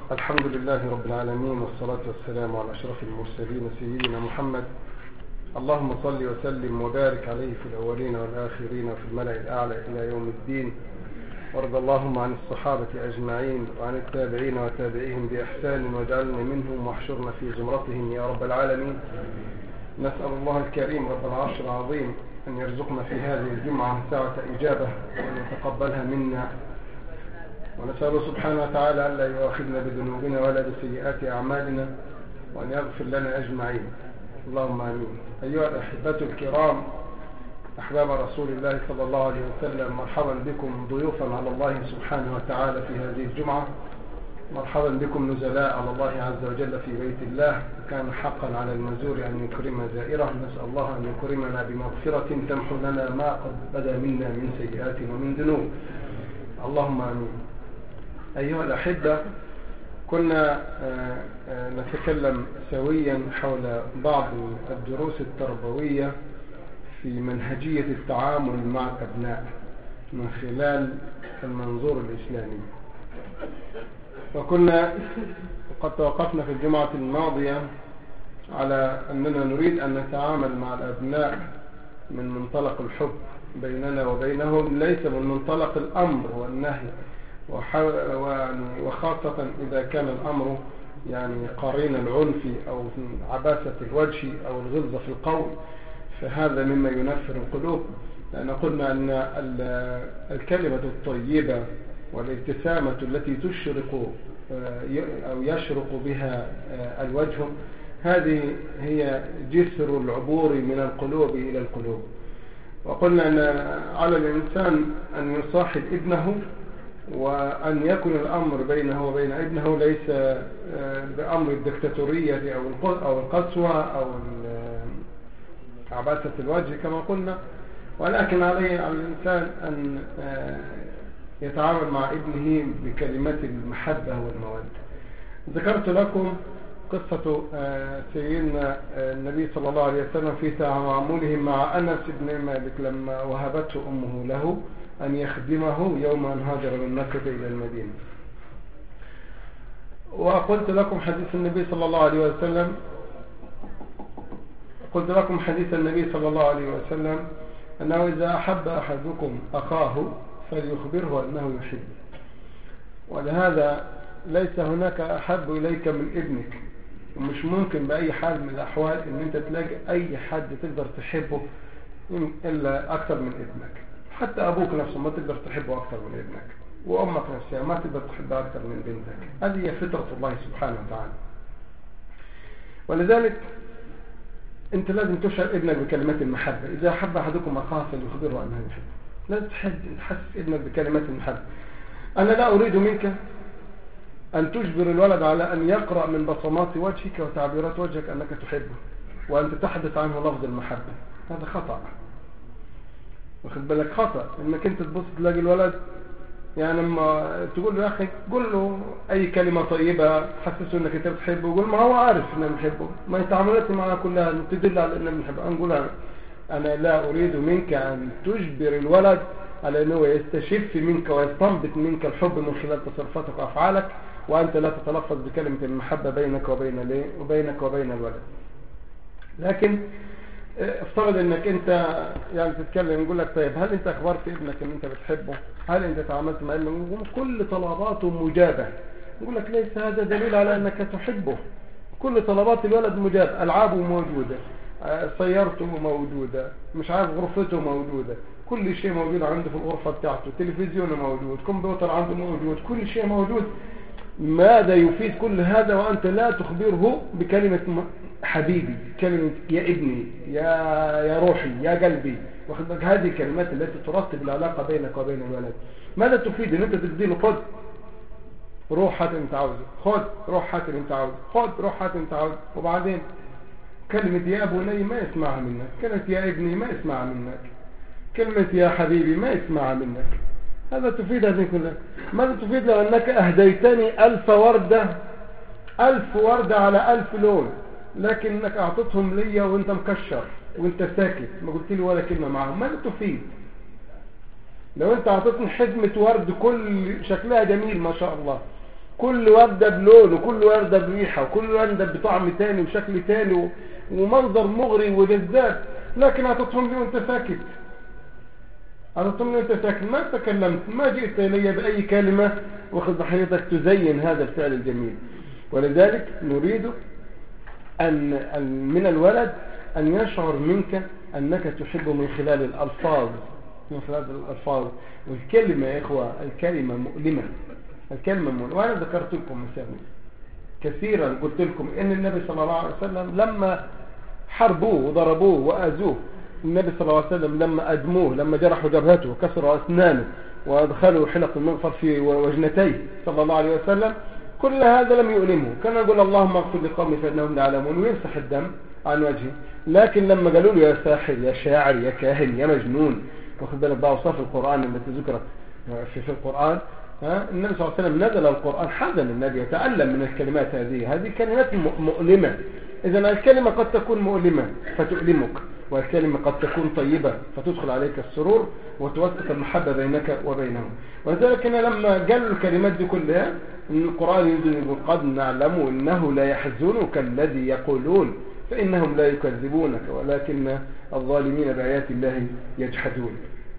الحمد لله رب العالمين، والصلاة والسلام على أشرف المرسلين سيدنا محمد. اللهم صل وسلم وبارك عليه في الأولين والآخرين وفي الملأ الأعلى إلى يوم الدين. وارض اللهم عن الصحابة أجمعين وعن التابعين وتابعيهم بإحسان، واجعلنا منهم واحشرنا في زمرتهم يا رب العالمين. نسأل الله الكريم رب العرش العظيم أن يرزقنا في هذه الجمعة ساعة إجابة وأن يتقبلها منا، ونسأله سبحانه وتعالى ألا يؤاخذنا بذنوبنا ولا بسيئات أعمالنا، وأن يغفر لنا أجمعين، اللهم آمين. أيها الأحبة الكرام، أحباب رسول الله صلى الله عليه وسلم، مرحبا بكم ضيوفا على الله سبحانه وتعالى في هذه الجمعة. مرحبا بكم نزلاء على الله عز وجل في بيت الله. كان حقا على المزور أن يكرم زائره. نسأل الله أن يكرمنا بمغفرة تمحو لنا ما قد بدا منا من سيئات ومن ذنوب، اللهم آمين. أيها الأحبة، كنا نتكلم سويا حول بعض الدروس التربوية في منهجية التعامل مع الأبناء من خلال المنظور الإسلامي، وكنا قد توقفنا في الجمعة الماضية على أننا نريد أن نتعامل مع الأبناء من منطلق الحب بيننا وبينهم، ليس من منطلق الأمر والنهي، وخاصة إذا كان الأمر يعني قرين العنف أو عباسة الوجه أو الغلظة في القول، فهذا مما ينفر القلوب. لأن قلنا أن الكلمة الطيبة والابتسامة التي تشرق أو يشرق بها الوجه، هذه هي جسر العبور من القلوب إلى القلوب. وقلنا أن على الإنسان أن يصاحب ابنه، وأن يكون الأمر بينه وبين ابنه ليس بأمر الدكتاتورية أو القسوة أو عباسة الوجه كما قلنا، ولكن عليه على الإنسان أن يتعامل مع ابنه بكلمات المحبة والمودة. ذكرت لكم قصة سيدنا النبي صلى الله عليه وسلم في تعامله مع أنس بن مالك لما وهبته أمه له أن يخدمه يوم أن هاجر من مكة إلى المدينة. وقلت لكم حديث النبي صلى الله عليه وسلم أنه إذا أحب أحدكم أخاه فليخبره أنه يحب. ولهذا ليس هناك أحب إليك من ابنك، ومش ممكن بأي حال من الأحوال أن أنت تلاقي أي حد تقدر تحبه إلا أكثر من ابنك. حتى أبوك نفسه ما تقدر تحبه أكثر من ابنك، وأمك نفسها ما تقدر تحبها أكثر من بنتك. هذه هي فطرة الله سبحانه وتعالى. ولذلك أنت لازم تشعر ابنك بكلمات المحبة. إذا أحب أحدكم أخاه فليخبره أنه يحبه. لازم تحسس ابنك بكلمات المحبة. أنا لا أريد منك أن تجبر الولد على أن يقرأ من بصمات وجهك وتعبيرات وجهك أنك تحبه، وأن تتحدث عنه لفظ المحبة. هذا خطأ، واخد بالك؟ خطأ انك انت تبص تلاقي الولد يعني لما تقول له يا اخي قول له اي كلمة طيبة حسسه انك انت بتحبه، وقول ما هو عارف انه بنحبه، ما يتعاملات معنا كلها تدل على انه بنحبه. نقول انا لا اريد منك ان تجبر الولد على انه يستشف منك ويستنبط منك الحب من خلال تصرفاتك وافعالك، وانت لا تتلفظ بكلمة المحبة بينك وبين الولد. لكن افترض انك انت يعني تتكلم، نقول لك طيب هل انت اخبرت ابنك ان انت بتحبه؟ هل انت تعاملت مع ابنك؟ كل طلباته مجابة. نقول لك ليس هذا دليل على انك تحبه. كل طلبات الولد مجابة. العابه موجودة، سيارته موجودة، مش عارف غرفته موجودة، كل شيء موجود عنده في الغرفة بتاعته، تلفزيونه موجود، كمبيوتر عنده موجود، كل شيء موجود. ماذا يفيد كل هذا وأنت لا تخبره بكلمة حبيبي، كلمة يا ابني، يا روحي، يا قلبي؟ واخد بالك؟ هذه الكلمات التي ترتب العلاقة بينك وبين الولد. ماذا تفيد ان انت تديله خد روح هات انت عاوزه، خد روح هات انت عاوزه، خد روح هات انت عاوزه، وبعدين كلمة يا ابني ما يسمعها منك، كلمة يا ابني ما يسمعها منك، كلمة يا حبيبي ما يسمعها منك. هذا تفيد هذه كلها. ماذا تفيد لو أنك أهديتني 1000 وردة، 1000 وردة على 1000 لون، لكنك أعطتهم لي وانت مكشر وانت ساكت ما قلت لي ولا كلمة معهم؟ ماذا تفيد؟ لو انت أعطتني حزمة ورد كل شكلها جميل ما شاء الله، كل وردة بلون وكل وردة بريحة وكل وردة بطعم تاني وشكل تاني ومنظر مغري وجذاب، لكن هتطهم لي وانت ساكت، هتطهم لي وانت ساكت، ما تكلمت، ما جئت إلي بأي كلمة واخذ بحياتك تزين هذا الفعل الجميل. ولذلك نريد أن من الولد أن يشعر منك أنك تحب من خلال الألفاظ، من خلال الألفاظ. والكلمة يا إخوة الكلمة مؤلمة، الكلمة مؤلمة. وأنا ذكرت لكم مثلا كثيرا، قلت لكم إن النبي صلى الله عليه وسلم لما حربوه وضربوه وآذوه، النبي صلى الله عليه وسلم لما أدموه، لما جرحوا جبهته وكسروا أسنانه وأدخلوا حلق المغفر في وجنتيه صلى الله عليه وسلم، كل هذا لم يؤلمه، كان يقول اللهم اغفر لقومي فإنهم لا يعلمون ويمسح الدم عن وجهه. لكن لما قالوا له يا ساحر يا شاعر يا كاهن يا مجنون، واخد بالك بقى أوصاف القرآن التي ذكرت في القرآن، النبي صلى الله عليه وسلم نزل القرآن، حزن النبي يتألم من الكلمات هذه كلمات مؤلمة. إذا الكلمة قد تكون مؤلمة فتؤلمك، والكلمة قد تكون طيبة فتدخل عليك السرور وتوثق المحبة بينك وبينهم. ولذلك لما قالوا الكلمات دي كلها، إن القرآن يقول قد نعلم إنه لا يحزنك الذي يقولون فإنهم لا يكذبونك ولكن الظالمين بآيات الله يجحدون.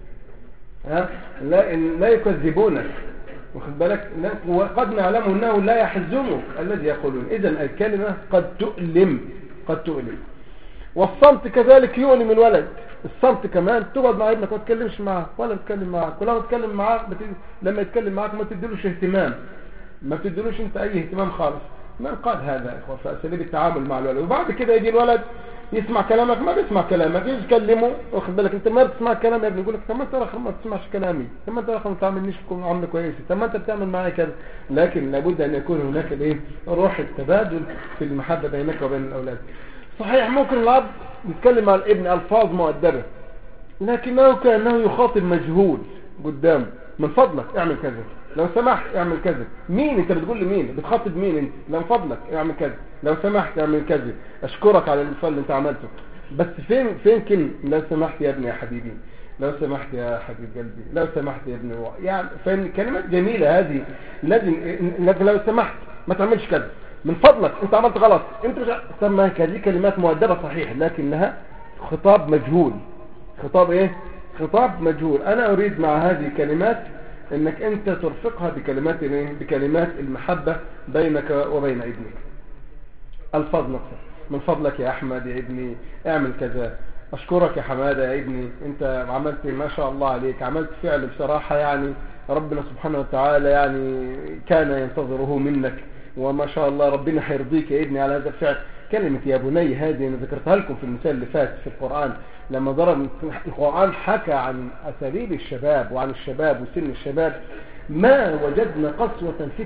لا يكذبونك، واخد بالك، وقد نعلم انه لا يحزنك الذي يقولون. اذا الكلمه قد تؤلم، قد تؤلم. والصمت كذلك يؤلم الولد. الصمت كمان، تقعد مع ابنك ما تتكلمش معاه ولا تتكلم معاك، ولما تتكلم معاك لما يتكلم معاك ما تديلوش اهتمام، ما تديلوش انت اي اهتمام خالص. من قال هذا يا اخوه في اساليب التعامل مع الولد؟ وبعد كده يجي الولد يسمع كلامك، ما بيسمع كلامك، يجي تكلمه، واخد بالك، انت ما بتسمع كلام يا ابني، يقول لك طب ما انت اخر ما بتسمعش كلامي، طب ما انت اخر ما تعاملنيش معامله كويسه، طب ما انت بتعمل معايا كذا. لكن لابد ان يكون هناك الايه، روح التبادل في المحبه بينك وبين الاولاد. صحيح ممكن الاب يتكلم مع الابن الفاظ مؤدبه، لكنه كانه يخاطب مجهول قدامه، من فضلك اعمل كذا، لو سمحت اعمل كذا. مين انت بتقول لمين؟ بتخاطب مين انت؟ لو فضلك اعمل كذا، لو سمحت اعمل كذا، اشكرك على الفضل اللي انت عملته. بس فين كلمه لو سمحت يا ابني يا حبيبي، لو سمحت يا حبيب قلبي، لو سمحت يا ابني، يعني فين كلمات جميله هذه. لازم لو سمحت ما تعملش كذا، من فضلك انت عملت غلط، انت مش سمى هذه كلمات مؤدبه صحيح، لكنها خطاب مجهول. خطاب ايه؟ خطاب مجهول. انا اريد مع هذه الكلمات انك انت ترفقها بكلمات ايه؟ بكلمات المحبة بينك وبين ابنك. الفاظ نقصر، من فضلك يا احمد يا ابني اعمل كذا، اشكرك يا حمادة يا ابني انت عملت ما شاء الله عليك، عملت فعل بصراحة يعني ربنا سبحانه وتعالى يعني كان ينتظره منك، وما شاء الله ربنا حيرضيك يا ابني على هذا الفعل. كلمة يا بني هذه انا ذكرتها لكم في المثال اللي فات في القرآن، لما ضرب القرآن حكى عن أساليب الشباب وعن الشباب وسن الشباب. ما وجدنا قسوة في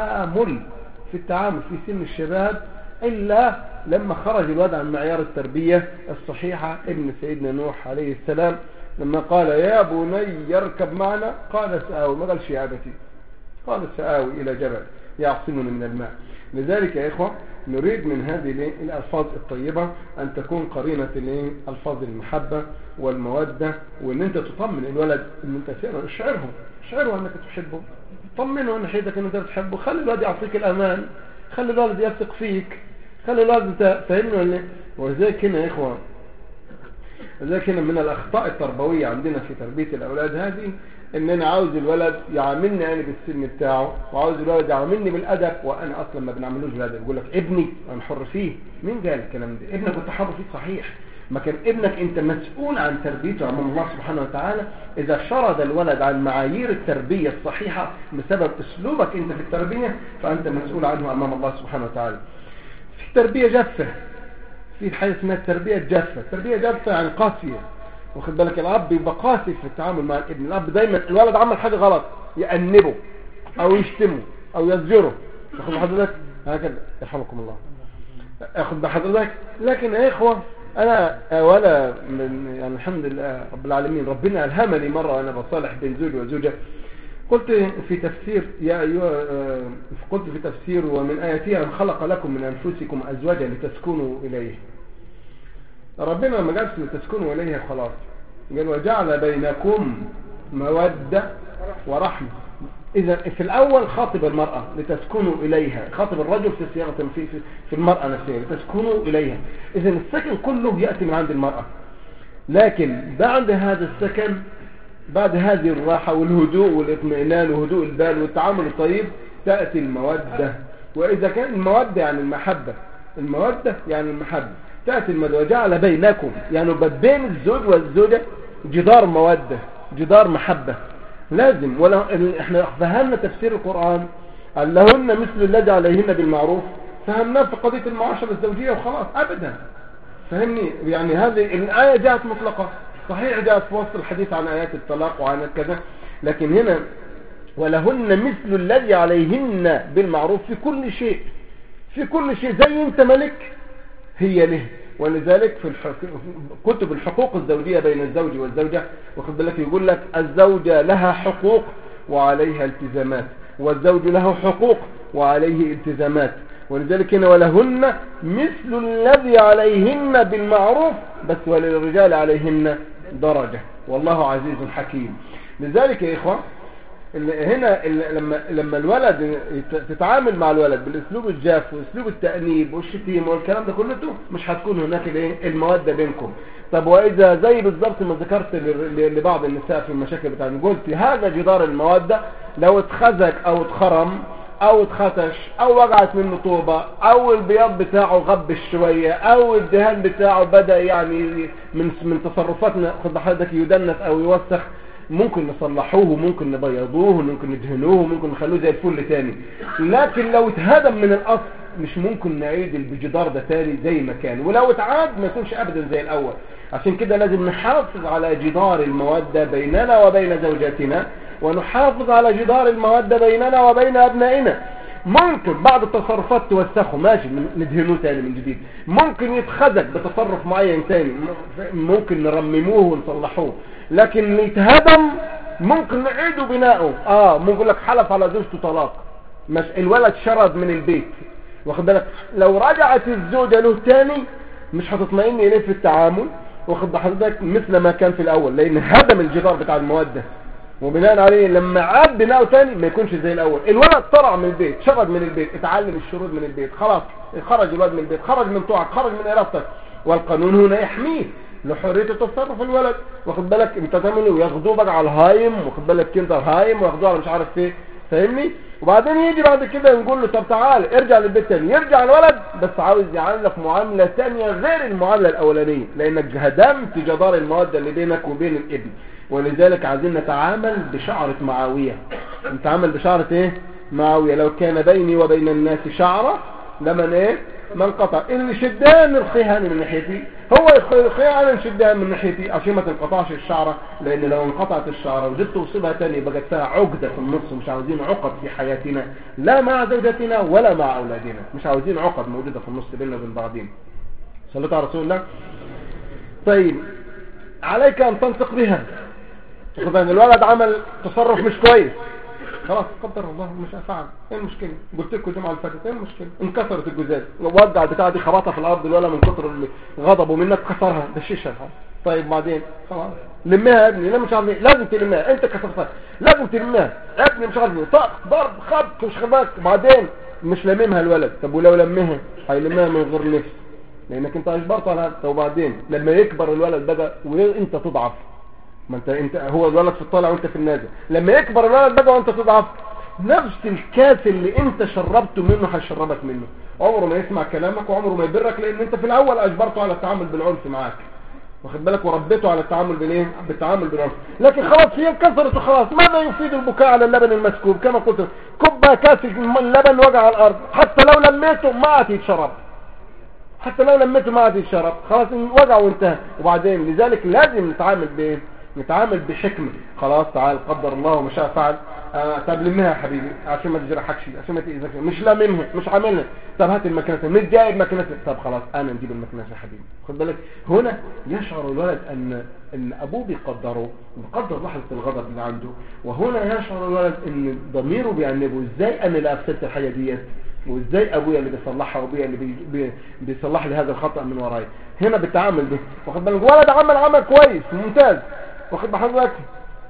التعامل في سن الشباب إلا لما خرج الواد عن معيار التربية الصحيحة. ابن سيدنا نوح عليه السلام لما قال يا بني يركب معنا قال سآوي، ما قالش يا أبتي، قال سآوي إلى جبل يعصمني من الماء. لذلك يا إخوة نريد من هذه الألفاظ الطيبة أن تكون قرينة ألفاظ المحبة والمودة، وأن أنت تطمن الولد أن أنت اشعره أنك تحبه، طمنه أن حيدك أن أنت تحبه، خلي الولد يعطيك الأمان، خلي الولد يثق فيك، خلي الولد تفهمه. وذلك هنا يا إخوة، وذلك هنا من الأخطاء التربوية عندنا في تربية الأولاد هذه، ان انا عاوز الولد يعاملني انا بالسن بتاعه، وعاوز الولد يعاملني بالادب، وانا اصلا ما بنعملوش بالادب. يقول لك ابني انا حر فيه. مين قال الكلام ده؟ ابنك انت حر فيه صحيح، ما كان ابنك انت مسؤول عن تربيته امام الله سبحانه وتعالى. اذا شرد الولد عن معايير التربيه الصحيحه بسبب اسلوبك انت في التربيه، فانت مسؤول عنه امام الله سبحانه وتعالى. في تربيه جافه، في حاجه اسمها التربيه الجافه. التربيه جافه يعني قاسيه، واخد بالك، الاب بيبقى قاسي في التعامل مع الابن. الاب دايما الولد عمل حاجه غلط يأنبه او يشتمه او يزجره، واخد بحضرتك هكذا يرحمكم الله، اخد بحضرتك. لكن يا اخوه انا ولا من يعني الحمد لله رب العالمين، ربنا الهمني مره وانا بصالح بين زوج وزوجه، قلت في تفسير يا ايها قلت في تفسير ومن اياته ان خلق لكم من انفسكم ازواجا لتسكنوا اليه. ربنا ما قالش لتسكنوا اليها خلاص، قال وجعل بينكم مودة ورحمة. إذا في الأول خاطب المرأة لتسكنوا إليها، خاطب الرجل في صياغة في المرأة نفسها لتسكنوا إليها. إذا السكن كله يأتي من عند المرأة، لكن بعد هذا السكن، بعد هذه الراحة والهدوء والاطمئنان وهدوء البال والتعامل الطيب تأتي المودة. وإذا كان المودة يعني المحبة، المودة يعني المحبة، تأتي المودة وجعل بينكم، يعني بين الزوج والزوجة جدار مودة، جدار محبة لازم. ولا احنا فهمنا تفسير القرآن قال لهن مثل الذي عليهن بالمعروف، فهمناه في قضية المعاشرة الزوجية وخلاص أبدا. فهمني يعني هذه الآية جاءت مطلقة، صحيح جاءت في وسط الحديث عن آيات الطلاق وعن كذا، لكن هنا ولهن مثل الذي عليهن بالمعروف في كل شيء، في كل شيء. زي انت ملك هي له. ولذلك في كتب الحقوق الزوجية بين الزوج والزوجة واخد بالك يقول لك الزوجة لها حقوق وعليها التزامات، والزوج له حقوق وعليه التزامات. ولذلك هنا ولهن مثل الذي عليهن بالمعروف، بس وللرجال عليهن درجة، والله عزيز حكيم. لذلك يا إخوة هنا لما الولد تتعامل مع الولد بالاسلوب الجاف واسلوب التأنيب والشتيم والكلام ده كله، مش هتكون هناك المودة بينكم. طب واذا زي بالضبط ما ذكرت لبعض النساء في المشاكل بتاعتهم، قلت هذا جدار المودة لو اتخزق او اتخرم او اتخطش او وقعت منه طوبة او البياض بتاعه غبش شوية او الدهان بتاعه بدأ يعني من تصرفاتنا خد حضرتك يدنس او يوسخ، ممكن نصلحوه، ممكن نبيضوه، ممكن ندهنوه، ممكن نخلوه زي الفل تاني. لكن لو اتهدم من الاصل مش ممكن نعيد الجدار ده تاني زي ما كان، ولو اتعاد ما يكونش ابدا زي الاول. عشان كده لازم نحافظ على جدار المودة بيننا وبين زوجاتنا، ونحافظ على جدار المودة بيننا وبين ابنائنا. ممكن بعض التصرفات توسخه ماشي ندهنوه تاني من جديد، ممكن يتخزق بتصرف معين تاني، ممكن نرمموه ونصلحوه، لكن يتهدم ممكن نعيده بناؤه. ممكن يقول لك حلف على زوجته طلاق، مش الولد شرد من البيت واخد بالك، لو رجعت الزوجة له تاني مش هتطمئن اليه في التعامل واخد بحضرتك مثل ما كان في الاول، لان هدم الجدار بتاع المودة، وبناء عليه لما عاد بناؤه تاني ما يكونش زي الاول. الولد طلع من البيت، شرد من البيت، اتعلم الشرود من البيت، خلاص خرج الولد من البيت، خرج من طوعك، خرج من ارادتك، والقانون هنا يحميه لحرية التصرف الولد واخد بالك. انت تعمل وياخدوه بقى على الهايم واخد بالك كندر هايم، وياخدوه على مش عارف ايه، فاهمني. وبعدين يجي بعد كده نقول له طب تعال ارجع للبيت تاني، يرجع الولد بس عاوز يعاملك معاملة تانية غير المعاملة الاولانية، لانك هدمت جدار المودة اللي بينك وبين الابن. ولذلك عايزين نتعامل بشعرة معاوية، نتعامل بشعرة ايه معاوية، لو كان بيني وبين الناس شعرة لمن ايه من قطع اللي شدان الخيهان من ناحيتي، هو الخيهان شدان من ناحيتي عشان ما تنقطعش الشعرة، لان لو انقطعت الشعرة وجدت توصلها تاني بقت فيها عقدة في النص. مش عاوزين عقد في حياتنا لا مع زوجتنا ولا مع اولادنا، مش عاوزين عقد موجودة في النص بيننا وبين بعضين. صليت على رسول الله. طيب عليك ان تنطق بها. الولد عمل تصرف مش كويس، خلاص قدر الله مش هفعل، ايه المشكله؟ قلت لكم الجمعه اللي فاتت ايه المشكله؟ انكسرت الجزاز، وقع بتاع دي خبطها في الارض الولد من كتر غضبه منك كسرها دششها. طيب بعدين خلاص لمها يا ابني، لا مش عارف لازم تلمها، انت كسرتها لازم تلمها يا ابني، مش عارف طق ضرب خبط مش خبط، بعدين مش لممها الولد. طب ولو لمها هيلمها من غير نفس، لانك انت اجبرته على هذا. وبعدين لما يكبر الولد بقى وانت تضعف، ما انت هو الولد في الطالع وانت في النازل، لما يكبر الولد بقى وانت تضعف، نفس الكاس اللي انت شربته منه هيشربك منه، عمره ما يسمع كلامك وعمره ما يبرك، لان انت في الاول اجبرته على التعامل بالعنف معاك واخد بالك، وربيته على التعامل بالايه بالتعامل بالعنف. لكن خلاص هي انكسرت وخلاص، ماذا يفيد البكاء على اللبن المسكوب؟ كما قلت كب كاس اللبن وقع على الارض، حتى لو لميته ما عاد يتشرب، حتى لو لميته ما عاد يتشرب، خلاص وقع وانتهى. وبعدين لذلك لازم نتعامل بايه؟ نتعامل بحكمة. خلاص تعال قدر الله وما شاء فعل، طب لمها يا حبيبي عشان ما تجرحكش، عشان ما تأذيك، مش لاممها مش عاملها، طب هات المكنسة، مش جايب مكنسة، طب خلاص انا نجيب المكنسة يا حبيبي. خد بالك هنا يشعر الولد ان ابوه بيقدره، بيقدر لحظة الغضب اللي عنده، وهنا يشعر الولد ان ضميره بيعنبه، ازاي انا اللي افسدت الحاجة ديت، وازاي ابويا اللي بيصلحها وابويا اللي بيصلح لي هذا الخطأ من ورايا. هنا بالتعامل ده واخد بالك ولد عمل كويس ممتاز واخد بحضرتك،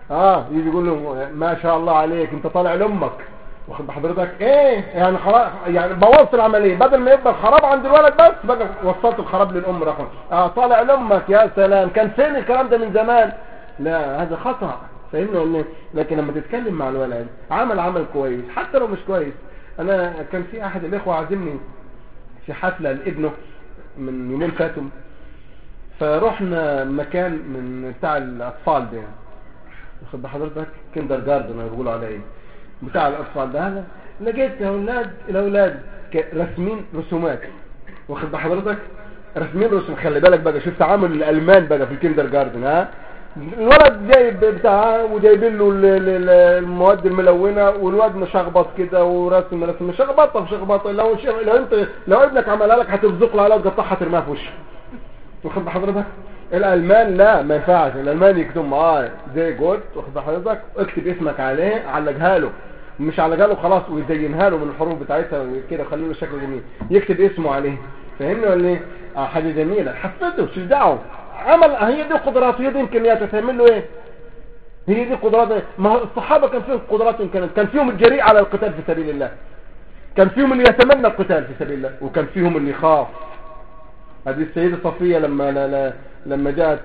يجي يقول له ما شاء الله عليك انت طالع لامك، واخد بحضرتك ايه يعني خلاص، يعني بوظت العمليه، بدل ما يبقى الخراب عند الولد بس بقى وصلت الخراب للام رقم. طالع لامك، يا سلام، كان فين الكلام ده من زمان؟ لا هذا خطأ، فاهمني ولا؟ لكن لما تتكلم مع الولد عمل كويس حتى لو مش كويس. انا كان في احد الاخوه عازمني في حفله لابنه من يومين فاتوا، فرحنا مكان من بتاع الاطفال ده، واخد بحضرتك كيندر جاردن بيقولوا عليه ايه، بتاع الاطفال ده. هذا لقيت الاولاد رسمين رسومات، واخد بحضرتك رسمين رسوم. خلي بالك بقى، شوف تعامل الالمان بقى في الكيندر جاردن. الولد جايب بتاعه وجايبين له المواد الملونه، والواد مشخبط كده ورسم مشخبط. لو ابنك عملها لك هتبزق له عليها وتقطعها ترميها في وشه، واخد بحضرتك. الالمان لا ما ينفعش، الالمان يكتب زي جود، واخد بحضرتك، اكتب اسمك عليه، علقها له، مش علقها له خلاص، ويزينها له من الحروف بتاعتها وكده، خلي له شكل جميل، يكتب اسمه عليه، فاهمني ولا ايه؟ حاجه جميله، حفزه شجعه، عمل. هي دي قدراته، هي دي امكانياته، تعمل له ايه؟ هي دي قدراته. ما الصحابه كان فيهم قدرات وامكانيات، كان فيهم الجريء على القتال في سبيل الله، كان فيهم اللي يتمنى القتال في سبيل الله، وكان فيهم اللي يخاف. هذه السيدة صفية لما جاءت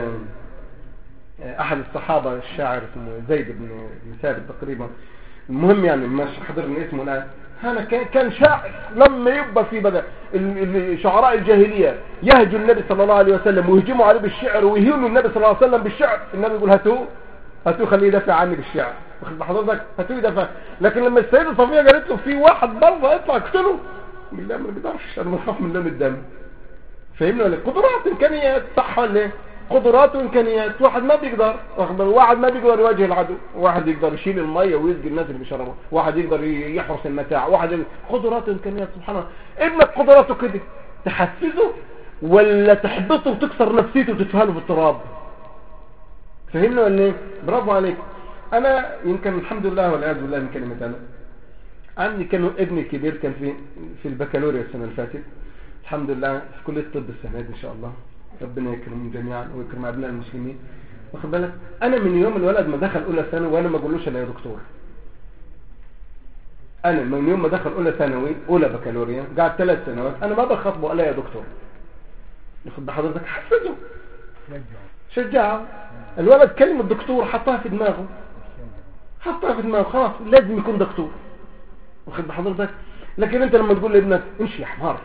لأحد الصحابة، الشاعر اسمه زيد بن ثابت تقريبا، المهم يعني مش حضرني اسمه الآن، هذا كان شاعر. لما يبقى في بدأ شعراء الجاهلية يهجوا النبي صلى الله عليه وسلم ويهجموا عليه بالشعر ويهينوا النبي صلى الله عليه وسلم بالشعر، النبي يقول هاتوه خليه يدافع عني بالشعر، واخد بحضرتك، هاتوه يدافع. لكن لما السيدة صفية قالت له في واحد برضه يطلع اقتله، بالله ما بيقدرش، انا بخاف من لون الدم، فهمنا ولا؟ قدرات امكانيات، صح ولا ايه؟ قدرات وامكانيات. واحد ما بيقدر يواجه العدو، واحد يقدر يشيل الميه ويسقي الناس اللي بيشربوها، واحد يقدر يحرس المتاع، قدرات وامكانيات. سبحان الله. ابنك قدراته كده تحفزه ولا تحبطه وتكسر نفسيته وتدفنه في التراب؟ فهمنا ولا ايه؟ برافو عليك. انا يمكن الحمد لله والعياذ بالله من كلمه، انا عندي كان ابني الكبير كان في البكالوريا السنه اللي فاتت، الحمد لله في كلية الطب السنة دي ان شاء الله، ربنا يكرمهم جميعا ويكرم ابناء المسلمين. واخد بالك، انا من يوم الولد ما دخل اولى ثانوي وانا ما اقولوش الا يا دكتور. انا من يوم ما دخل اولى ثانوي اولى بكالوريا قعد 3 سنوات انا ما بخاطبه الا يا دكتور. واخد بحضرتك، حفزه شجعه. الولد كلمة دكتور حطها في دماغه، خلاص لازم يكون دكتور، واخد بحضرتك. لكن انت لما تقول لابنك امشي يا حمار،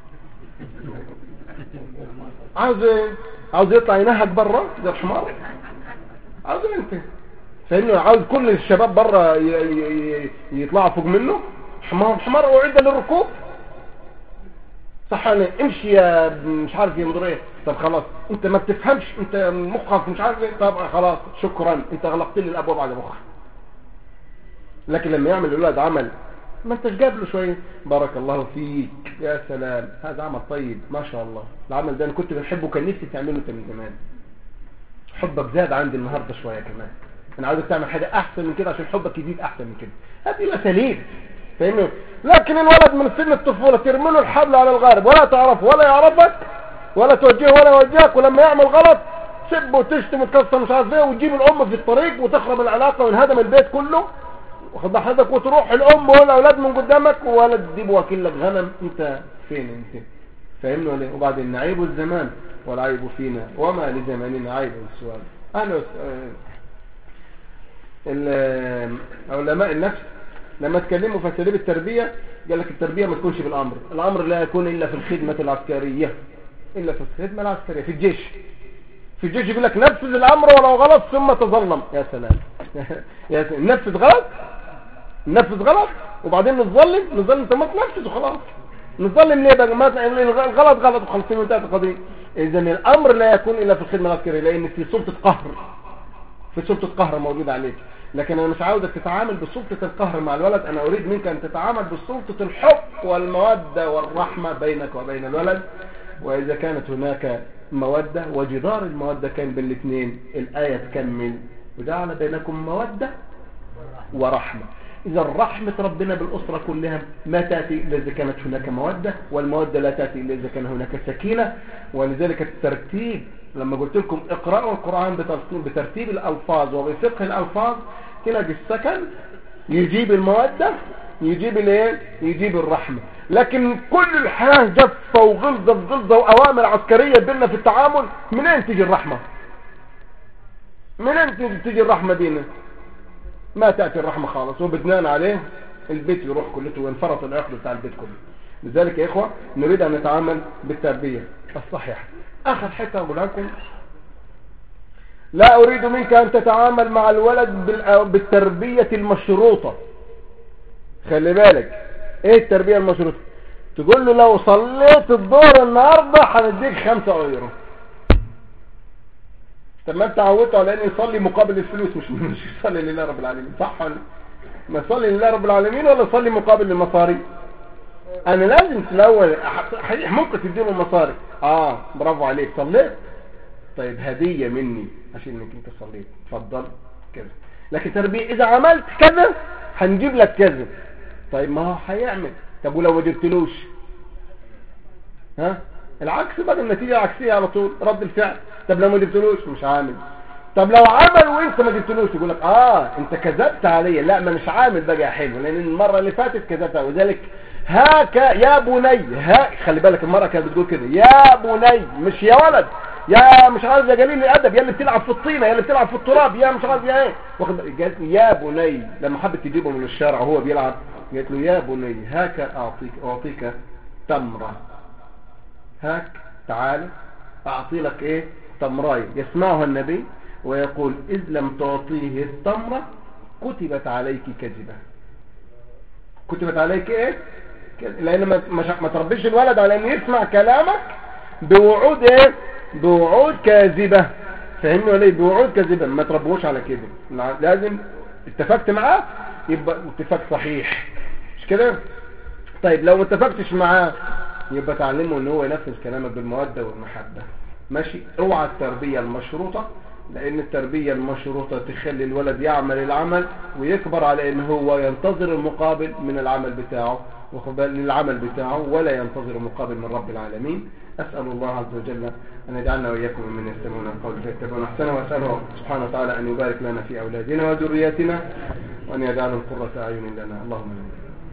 عاوز يطلع ينهج بره زي الحمار، عاوز انت فاهمني، عاوز كل الشباب بره يطلعوا فوق منه، حمار وعده للركوب، صح ولا امشي يا مش عارف يمضر ايه. طب خلاص انت ما بتفهمش، انت مخك مش عارف ايه، طب خلاص شكرا انت غلقت لي الابواب على مخك. لكن لما يعمل الولاد عمل ما انتش جاب له شويه بارك الله فيك يا سلام، هذا عمل طيب ما شاء الله، العمل ده انا كنت بحبه، كان نفسي تعمله انت من زمان، حبك زاد عندي النهارده شويه كمان، انا عاوزك تعمل حاجه احسن من كده عشان حبك يزيد احسن من كده. هذه الاساليب، فاهمني. لكن الولد من سن الطفوله ترمي له الحبل على الغارب، ولا تعرفه ولا يعرفك ولا توجهه ولا يوجهك، ولما يعمل غلط تسب وتشتم وتكسر مش عارف ايه، وتجيب الام في الطريق وتخرب العلاقه وينهدم البيت كله، واخد حضرتك، وتروح الام والاولاد من قدامك، ولا تجيب وكيل لك غنم، انت فين انت؟ فاهمني ولا ايه؟ وبعدين نعيب الزمان والعيب فينا وما لزماننا عيب السؤال. اهلا علماء النفس لما اتكلموا في اساليب التربيه قال لك التربيه ما تكونش بالامر، الامر لا يكون الا في الخدمه العسكريه، في الجيش. يقول لك نفذ الامر ولو غلط ثم تظلم. يا سلام يا سلام، نفذ غلط وبعدين نظلم انت ما تنفذ وخلاص. نظلم ليه بقى؟ الغلط وخلصين وانتهت القضيه. اذا الامر لا يكون الا في الخدمه العسكريه، لان في سلطه قهر موجوده عليك. لكن انا مش عاوزك تتعامل بسلطه القهر مع الولد، انا اريد منك ان تتعامل بسلطه الحب والموده والرحمه بينك وبين الولد. واذا كانت هناك موده وجدار الموده كان بين الاثنين، الايه تكمل وجعل بينكم موده ورحمه. إذا رحمة ربنا بالأسرة كلها ما تأتي إلا إذا كانت هناك مودة، والمودة لا تأتي إلا إذا كان هناك سكينة. ولذلك الترتيب لما قلت لكم اقرأوا القرآن بترتيب الألفاظ وبفقه الألفاظ، تلاقي السكن يجيب المودة، يجيب الايه، يجيب الرحمة. لكن كل الحياة جفة وغلظة في غلظة وأوامر عسكرية بيننا في التعامل، منين تيجي الرحمة؟ منين تيجي الرحمة دينا؟ ما تأتي الرحمة خالص، وبدنان عليه البيت يروح كلته وينفرط العقل بتاع البيت كله. لذلك يا إخوة نريد أن نتعامل بالتربية الصحيحة. آخر حتة أقول لكم، لا أريد منك أن تتعامل مع الولد بالتربية المشروطة. خلي بالك، إيه التربية المشروطة؟ تقول له لو صليت الظهر النهاردة هنديك 5 يورو. طب ما انت عودته على ان يصلي مقابل الفلوس، مش يصلي لله رب العالمين، صح ولا ما يصلي لله رب العالمين ولا يصلي مقابل المصاري؟ انا لازم في الاول ممكن تديله المصاري، برافو عليك صليت، طيب هدية مني عشان انك انت صليت، اتفضل كذا. لكن تربية اذا عملت كذا هنجيب لك كذا، طيب ما هو هيعمل. طب ولو ما جبتلوش؟ العكس بقى، النتيجة العكسية على طول، رد الفعل. طب لو ما جبتلوش مش عامل. طب لو عمل وانت ما جبتلوش يقول لك انت كذبت عليا، لا ما مش عامل بقى يا حلو، لان المرة اللي فاتت كذبت. وذلك هاك يا بني، خلي بالك المرة كانت بتقول كده يا بني، مش يا ولد، يا مش عارف يا جليل الادب، يا اللي بتلعب في الطينة، يا اللي بتلعب في التراب، يا مش عارف يا ايه، قالت له يا بني لما حبت تجيبه من الشارع وهو بيلعب، قالت له يا بني هاك اعطيك تمرة، هاك تعال اعطي لك ايه، تمراي. يسمعها النبي ويقول اذ لم تعطيه التمرة كتبت عليك كذبة. كتبت عليك ايه؟ لان ما تربيش الولد على ان يسمع كلامك بوعود ايه، بوعود كاذبة. فهمني ولا ايه؟ بوعود كاذبة. ما تربوش على كده، لازم اتفقت معاه يبقى اتفاق صحيح، مش كده؟ طيب لو ما اتفقتش معاه يبقى تعلمه ان هو ينفذ كلامك بالمودة والمحبة، ماشي؟ اوعى التربية المشروطة، لان التربية المشروطة تخلي الولد يعمل العمل ويكبر على ان هو ينتظر المقابل من العمل بتاعه ولا ينتظر المقابل من رب العالمين. أسأل الله عز وجل أن يجعلنا وإياكم من يستمعون القول فيتبعون أحسنه، وأسأله سبحانه وتعالى أن يبارك لنا في أولادنا وذرياتنا وأن يجعلهم قرة أعين لنا. اللهم آمين.